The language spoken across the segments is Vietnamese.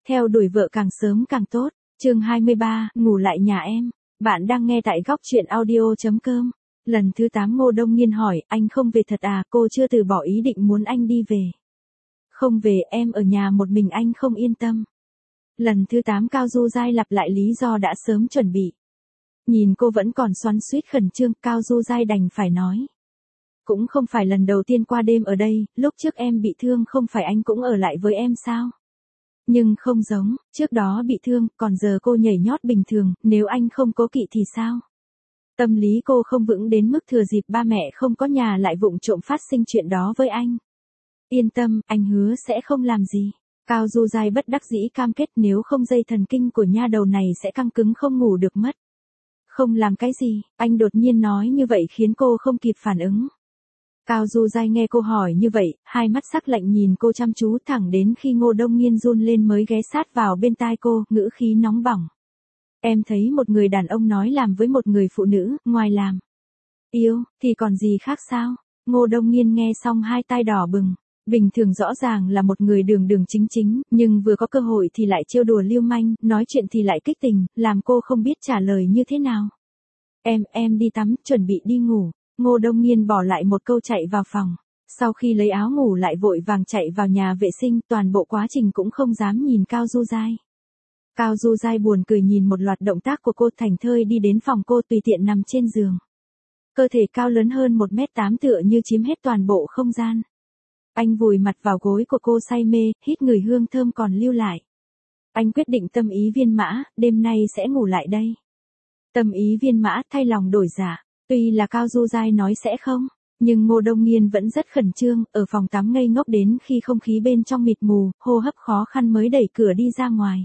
Theo đuổi vợ càng sớm càng tốt. Chương 23, ngủ lại nhà em. Bạn đang nghe tại góc truyện audio.com. Lần thứ 8 Ngô Đông Nhiên hỏi, anh không về thật à? Cô chưa từ bỏ ý định muốn anh đi về. Không về, em ở nhà một mình anh không yên tâm. Lần thứ 8 Cao Du Giai lặp lại lý do đã sớm chuẩn bị. Nhìn cô vẫn còn xoắn xuýt khẩn trương, Cao Du Giai đành phải nói. Cũng không phải lần đầu tiên qua đêm ở đây, lúc trước em bị thương không phải anh cũng ở lại với em sao? Nhưng không giống, trước đó bị thương, còn giờ cô nhảy nhót bình thường, nếu anh không cố kỵ thì sao? Tâm lý cô không vững đến mức thừa dịp ba mẹ không có nhà lại vụng trộm phát sinh chuyện đó với anh. Yên tâm, anh hứa sẽ không làm gì. Cao Du Giai bất đắc dĩ cam kết nếu không dây thần kinh của nha đầu này sẽ căng cứng không ngủ được mất. Không làm cái gì, anh đột nhiên nói như vậy khiến cô không kịp phản ứng. Cao Du Giai nghe cô hỏi như vậy, hai mắt sắc lạnh nhìn cô chăm chú thẳng đến khi Ngô Đông Nhiên run lên mới ghé sát vào bên tai cô, ngữ khí nóng bỏng. Em thấy một người đàn ông nói làm với một người phụ nữ, ngoài làm yêu, thì còn gì khác sao? Ngô Đông Nhiên nghe xong hai tai đỏ bừng. Bình thường rõ ràng là một người đường đường chính chính, nhưng vừa có cơ hội thì lại trêu đùa lưu manh, nói chuyện thì lại kích tình, làm cô không biết trả lời như thế nào. Em đi tắm, chuẩn bị đi ngủ. Ngô Đông Nhiên bỏ lại một câu chạy vào phòng. Sau khi lấy áo ngủ lại vội vàng chạy vào nhà vệ sinh, toàn bộ quá trình cũng không dám nhìn Cao Du Giai. Cao Du Giai buồn cười nhìn một loạt động tác của cô, thành thơi đi đến phòng cô tùy tiện nằm trên giường. Cơ thể cao lớn hơn 1m8 tựa như chiếm hết toàn bộ không gian. Anh vùi mặt vào gối của cô say mê, hít người hương thơm còn lưu lại. Anh quyết định tâm ý viên mã, đêm nay sẽ ngủ lại đây. Tâm ý viên mã thay lòng đổi dạ. Tuy là Cao Du Giai nói sẽ không, nhưng Ngô Đông Nhiên vẫn rất khẩn trương, ở phòng tắm ngây ngốc đến khi không khí bên trong mịt mù, hô hấp khó khăn mới đẩy cửa đi ra ngoài.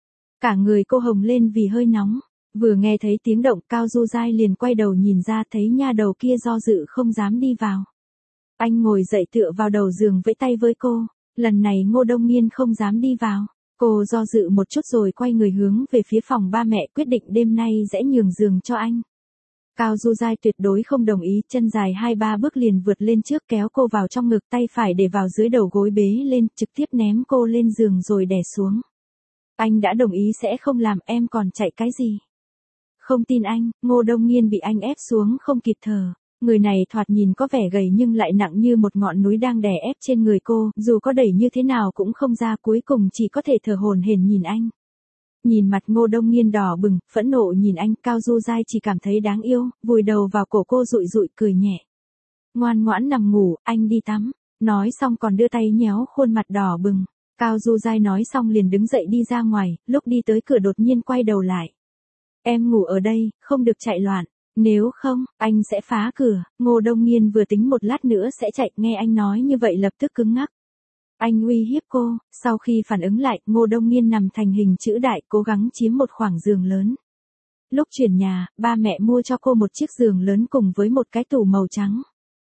Cả người cô hồng lên vì hơi nóng, vừa nghe thấy tiếng động Cao Du Giai liền quay đầu nhìn ra thấy nha đầu kia do dự không dám đi vào. Anh ngồi dậy tựa vào đầu giường vẫy tay với cô, lần này Ngô Đông Nhiên không dám đi vào. Cô do dự một chút rồi quay người hướng về phía phòng ba mẹ quyết định đêm nay sẽ nhường giường cho anh. Cao Du Giai tuyệt đối không đồng ý, chân dài 2-3 bước liền vượt lên trước kéo cô vào trong ngực, tay phải để vào dưới đầu gối bế lên, trực tiếp ném cô lên giường rồi đè xuống. Anh đã đồng ý sẽ không làm, em còn chạy cái gì? Không tin anh. Ngô Đông Nhiên bị anh ép xuống không kịp thở. Người này thoạt nhìn có vẻ gầy nhưng lại nặng như một ngọn núi đang đè ép trên người cô, dù có đẩy như thế nào cũng không ra, cuối cùng chỉ có thể thở hổn hển nhìn anh. Nhìn mặt Ngô Đông Nhiên đỏ bừng, phẫn nộ nhìn anh, Cao Du Giai chỉ cảm thấy đáng yêu, vùi đầu vào cổ cô dụi dụi cười nhẹ. Ngoan ngoãn nằm ngủ, anh đi tắm. Nói xong còn đưa tay nhéo khuôn mặt đỏ bừng. Cao Du Giai nói xong liền đứng dậy đi ra ngoài, lúc đi tới cửa đột nhiên quay đầu lại. Em ngủ ở đây, không được chạy loạn. Nếu không, anh sẽ phá cửa. Ngô Đông Nhiên vừa tính một lát nữa sẽ chạy, nghe anh nói như vậy lập tức cứng ngắc. Anh uy hiếp cô, sau khi phản ứng lại, Ngô Đông Nhiên nằm thành hình chữ đại, cố gắng chiếm một khoảng giường lớn. Lúc chuyển nhà, ba mẹ mua cho cô một chiếc giường lớn cùng với một cái tủ màu trắng.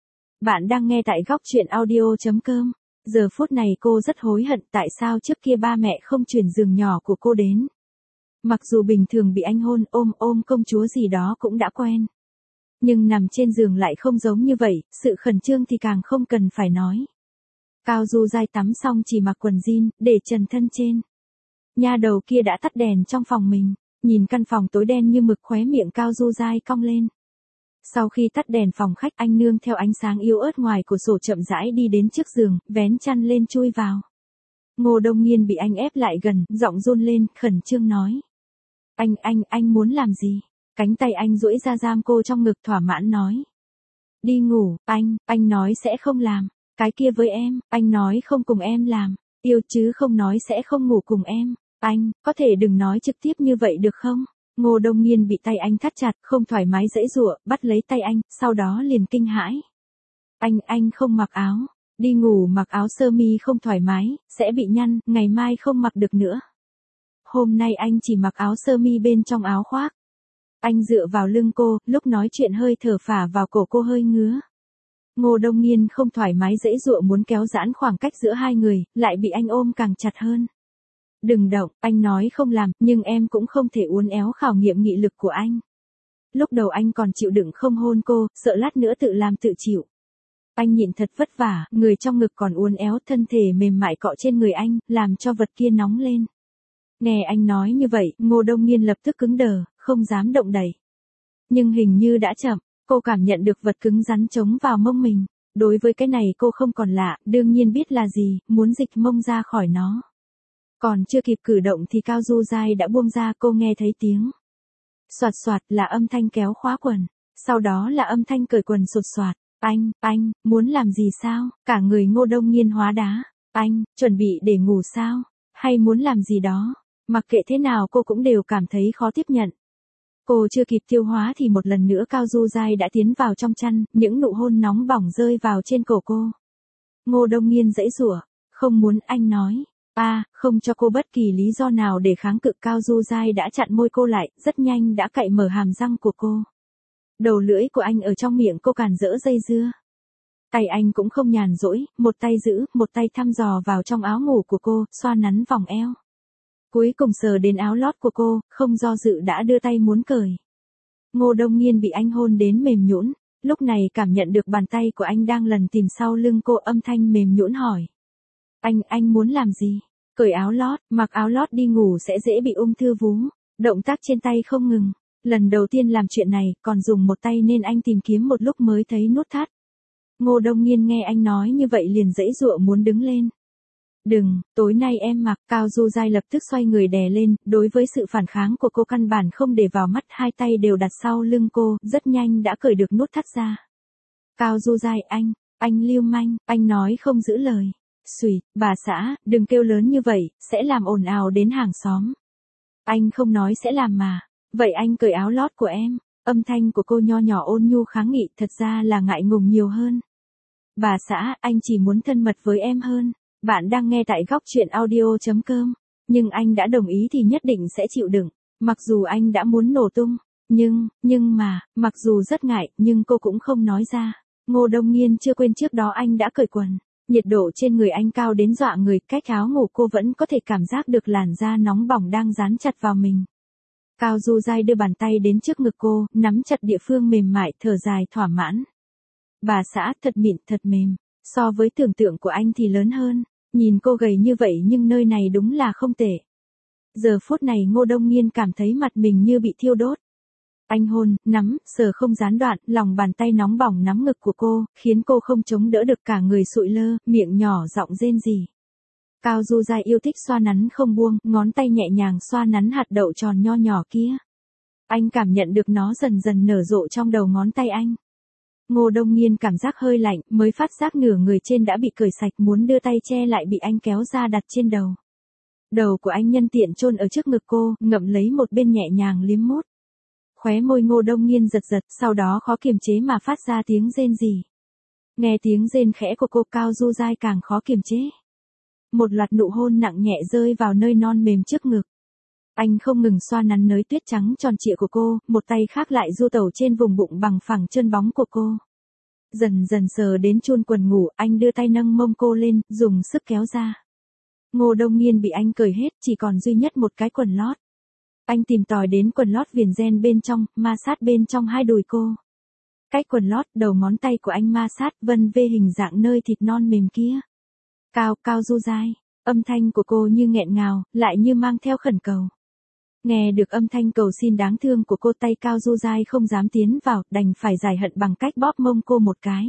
Bạn đang nghe tại góc truyện audio.com. Giờ phút này cô rất hối hận tại sao trước kia ba mẹ không chuyển giường nhỏ của cô đến. Mặc dù bình thường bị anh hôn ôm công chúa gì đó cũng đã quen. Nhưng nằm trên giường lại không giống như vậy, sự khẩn trương thì càng không cần phải nói. Cao Du Giai tắm xong chỉ mặc quần jean, để trần thân trên. Nha đầu kia đã tắt đèn trong phòng mình, nhìn căn phòng tối đen như mực, khóe miệng Cao Du Giai cong lên. Sau khi tắt đèn phòng khách, anh nương theo ánh sáng yếu ớt ngoài cửa sổ chậm rãi đi đến trước giường, vén chăn lên chui vào. Ngô Đông Nhiên bị anh ép lại gần, giọng run lên, khẩn trương nói. Anh muốn làm gì? Cánh tay anh duỗi ra giam cô trong ngực, thỏa mãn nói. Đi ngủ, anh nói sẽ không làm. Cái kia với em, anh nói không cùng em làm. Yêu chứ không nói sẽ không ngủ cùng em. Anh, có thể đừng nói trực tiếp như vậy được không? Ngô Đông Nhiên bị tay anh thắt chặt, không thoải mái giãy giụa, bắt lấy tay anh, sau đó liền kinh hãi. Anh không mặc áo. Đi ngủ mặc áo sơ mi không thoải mái, sẽ bị nhăn, ngày mai không mặc được nữa. Hôm nay anh chỉ mặc áo sơ mi bên trong áo khoác. Anh dựa vào lưng cô, lúc nói chuyện hơi thở phả vào cổ cô hơi ngứa. Ngô Đông Nhiên không thoải mái giãy giụa muốn kéo giãn khoảng cách giữa hai người, lại bị anh ôm càng chặt hơn. Đừng động, anh nói không làm, nhưng em cũng không thể uốn éo khảo nghiệm nghị lực của anh. Lúc đầu anh còn chịu đựng không hôn cô, sợ lát nữa tự làm tự chịu. Anh nhịn thật vất vả, người trong ngực còn uốn éo, thân thể mềm mại cọ trên người anh, làm cho vật kia nóng lên. Nghe anh nói như vậy, Ngô Đông Nghiên lập tức cứng đờ, không dám động đậy. Nhưng hình như đã chậm, cô cảm nhận được vật cứng rắn chống vào mông mình. Đối với cái này cô không còn lạ, đương nhiên biết là gì, muốn dịch mông ra khỏi nó. Còn chưa kịp cử động thì Cao Du Giai đã buông ra, cô nghe thấy tiếng. Soạt soạt là âm thanh kéo khóa quần, sau đó là âm thanh cởi quần sột soạt. Anh, muốn làm gì sao? Cả người Ngô Đông Nghiên hóa đá. Anh, chuẩn bị để ngủ sao? Hay muốn làm gì đó? Mặc kệ thế nào cô cũng đều cảm thấy khó tiếp nhận. Cô chưa kịp tiêu hóa thì một lần nữa Cao Du Giai đã tiến vào trong chăn, những nụ hôn nóng bỏng rơi vào trên cổ cô. Ngô Đông Nghiên giãy giụa, không muốn anh nói. Không cho cô bất kỳ lý do nào để kháng cự. Cao Du Giai đã chặn môi cô lại, rất nhanh đã cạy mở hàm răng của cô. Đầu lưỡi của anh ở trong miệng cô càn rỡ dây dưa. Tay anh cũng không nhàn rỗi, một tay giữ, một tay thăm dò vào trong áo ngủ của cô, xoa nắn vòng eo. Cuối cùng sờ đến áo lót của cô, không do dự đã đưa tay muốn cởi. Ngô Đông Nghiên bị anh hôn đến mềm nhũn, lúc này cảm nhận được bàn tay của anh đang lần tìm sau lưng cô, âm thanh mềm nhũn hỏi. Anh muốn làm gì? Cởi áo lót, mặc áo lót đi ngủ sẽ dễ bị ung thư vú. Động tác trên tay không ngừng. Lần đầu tiên làm chuyện này, còn dùng một tay nên anh tìm kiếm một lúc mới thấy nút thắt. Ngô Đông Nghiên nghe anh nói như vậy liền giãy giụa muốn đứng lên. Đừng, tối nay em mặc. Cao Du Giai lập tức xoay người đè lên, đối với sự phản kháng của cô căn bản không để vào mắt, hai tay đều đặt sau lưng cô, rất nhanh đã cởi được nút thắt ra. Cao Du Giai, anh lưu manh, anh nói không giữ lời. Xùi, bà xã, đừng kêu lớn như vậy, sẽ làm ồn ào đến hàng xóm. Anh không nói sẽ làm mà. Vậy anh cởi áo lót của em. Âm thanh của cô nho nhỏ ôn nhu kháng nghị, thật ra là ngại ngùng nhiều hơn. Bà xã, anh chỉ muốn thân mật với em hơn. Bạn đang nghe tại góc truyện audio.com. Nhưng anh đã đồng ý thì nhất định sẽ chịu đựng. Mặc dù anh đã muốn nổ tung. Nhưng mà, mặc dù rất ngại, nhưng cô cũng không nói ra. Ngô Đông Nghiên chưa quên trước đó anh đã cởi quần. Nhiệt độ trên người anh cao đến dọa người, cách áo ngủ cô vẫn có thể cảm giác được làn da nóng bỏng đang dán chặt vào mình. Cao Du Giai đưa bàn tay đến trước ngực cô, nắm chặt địa phương mềm mại, thở dài thỏa mãn. Bà xã, thật mịn, thật mềm. So với tưởng tượng của anh thì lớn hơn. Nhìn cô gầy như vậy nhưng nơi này đúng là không tệ. Giờ phút này Ngô Đông Nghiên cảm thấy mặt mình như bị thiêu đốt. Anh hôn, nắm, sờ không gián đoạn, lòng bàn tay nóng bỏng nắm ngực của cô, khiến cô không chống đỡ được, cả người sụi lơ, miệng nhỏ giọng rên rỉ. Cao Du Giai yêu thích xoa nắn không buông, ngón tay nhẹ nhàng xoa nắn hạt đậu tròn nho nhỏ kia. Anh cảm nhận được nó dần dần nở rộ trong đầu ngón tay anh. Ngô Đông Nghiên cảm giác hơi lạnh, mới phát giác nửa người trên đã bị cởi sạch, muốn đưa tay che lại bị anh kéo ra đặt trên đầu. Đầu của anh nhân tiện chôn ở trước ngực cô, ngậm lấy một bên nhẹ nhàng liếm mút. Khóe môi Ngô Đông Nghiên giật giật, sau đó khó kiềm chế mà phát ra tiếng rên rỉ. Nghe tiếng rên khẽ của cô, Cao Du Giai càng khó kiềm chế. Một loạt nụ hôn nặng nhẹ rơi vào nơi non mềm trước ngực. Anh không ngừng xoa nắn nới tuyết trắng tròn trịa của cô, một tay khác lại du tẩu trên vùng bụng bằng phẳng chân bóng của cô. Dần dần sờ đến chun quần ngủ, anh đưa tay nâng mông cô lên, dùng sức kéo ra. Ngô Đông Nghiên bị anh cởi hết, chỉ còn duy nhất một cái quần lót. Anh tìm tòi đến quần lót viền ren bên trong, ma sát bên trong hai đùi cô. Cách quần lót, đầu ngón tay của anh ma sát vân vê hình dạng nơi thịt non mềm kia. Cao Du Giai, âm thanh của cô như nghẹn ngào, lại như mang theo khẩn cầu. Nghe được âm thanh cầu xin đáng thương của cô, tay Cao Du Giai không dám tiến vào, đành phải giải hận bằng cách bóp mông cô một cái.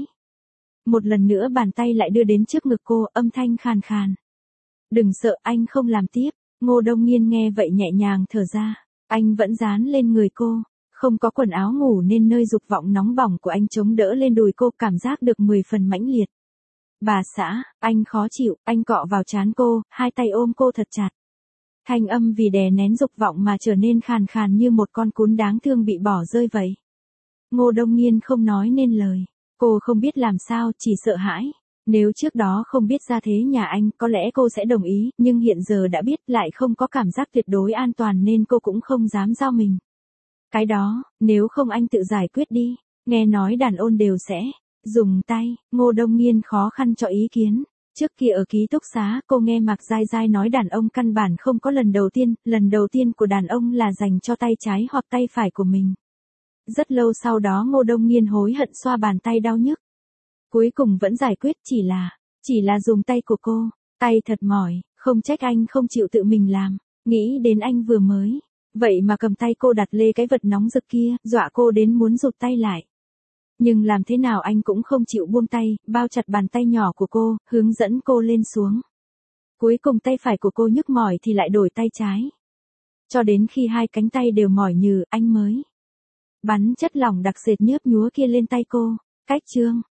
Một lần nữa bàn tay lại đưa đến trước ngực cô, âm thanh khàn khàn. Đừng sợ, anh không làm tiếp. Ngô Đông Nghiên nghe vậy nhẹ nhàng thở ra. Anh vẫn dán lên người cô. Không có quần áo ngủ nên nơi dục vọng nóng bỏng của anh chống đỡ lên đùi cô, cảm giác được 10 phần mãnh liệt. Bà xã, anh khó chịu, anh cọ vào trán cô, hai tay ôm cô thật chặt. Thanh âm vì đè nén dục vọng mà trở nên khàn khàn như một con cún đáng thương bị bỏ rơi vậy. Ngô Đông Nghiên không nói nên lời. Cô không biết làm sao, chỉ sợ hãi. Nếu trước đó không biết ra thế nhà anh, có lẽ cô sẽ đồng ý, nhưng hiện giờ đã biết, lại không có cảm giác tuyệt đối an toàn nên cô cũng không dám giao mình. Cái đó, nếu không anh tự giải quyết đi. Nghe nói đàn ôn đều sẽ dùng tay. Ngô Đông Nghiên khó khăn cho ý kiến. Trước kia ở ký túc xá, cô nghe Mạc Giai Giai nói đàn ông căn bản không có lần đầu tiên của đàn ông là dành cho tay trái hoặc tay phải của mình. Rất lâu sau đó Ngô Đông Nghiên hối hận xoa bàn tay đau nhức. Cuối cùng vẫn giải quyết, chỉ là dùng tay của cô. Tay thật mỏi, không trách anh không chịu tự mình làm. Nghĩ đến anh vừa mới. Vậy mà cầm tay cô đặt lê cái vật nóng rực kia, dọa cô đến muốn rụt tay lại. Nhưng làm thế nào anh cũng không chịu buông tay, bao chặt bàn tay nhỏ của cô, hướng dẫn cô lên xuống. Cuối cùng tay phải của cô nhức mỏi thì lại đổi tay trái. Cho đến khi hai cánh tay đều mỏi nhừ, anh mới bắn chất lỏng đặc sệt nhớp nhúa kia lên tay cô. Cách chương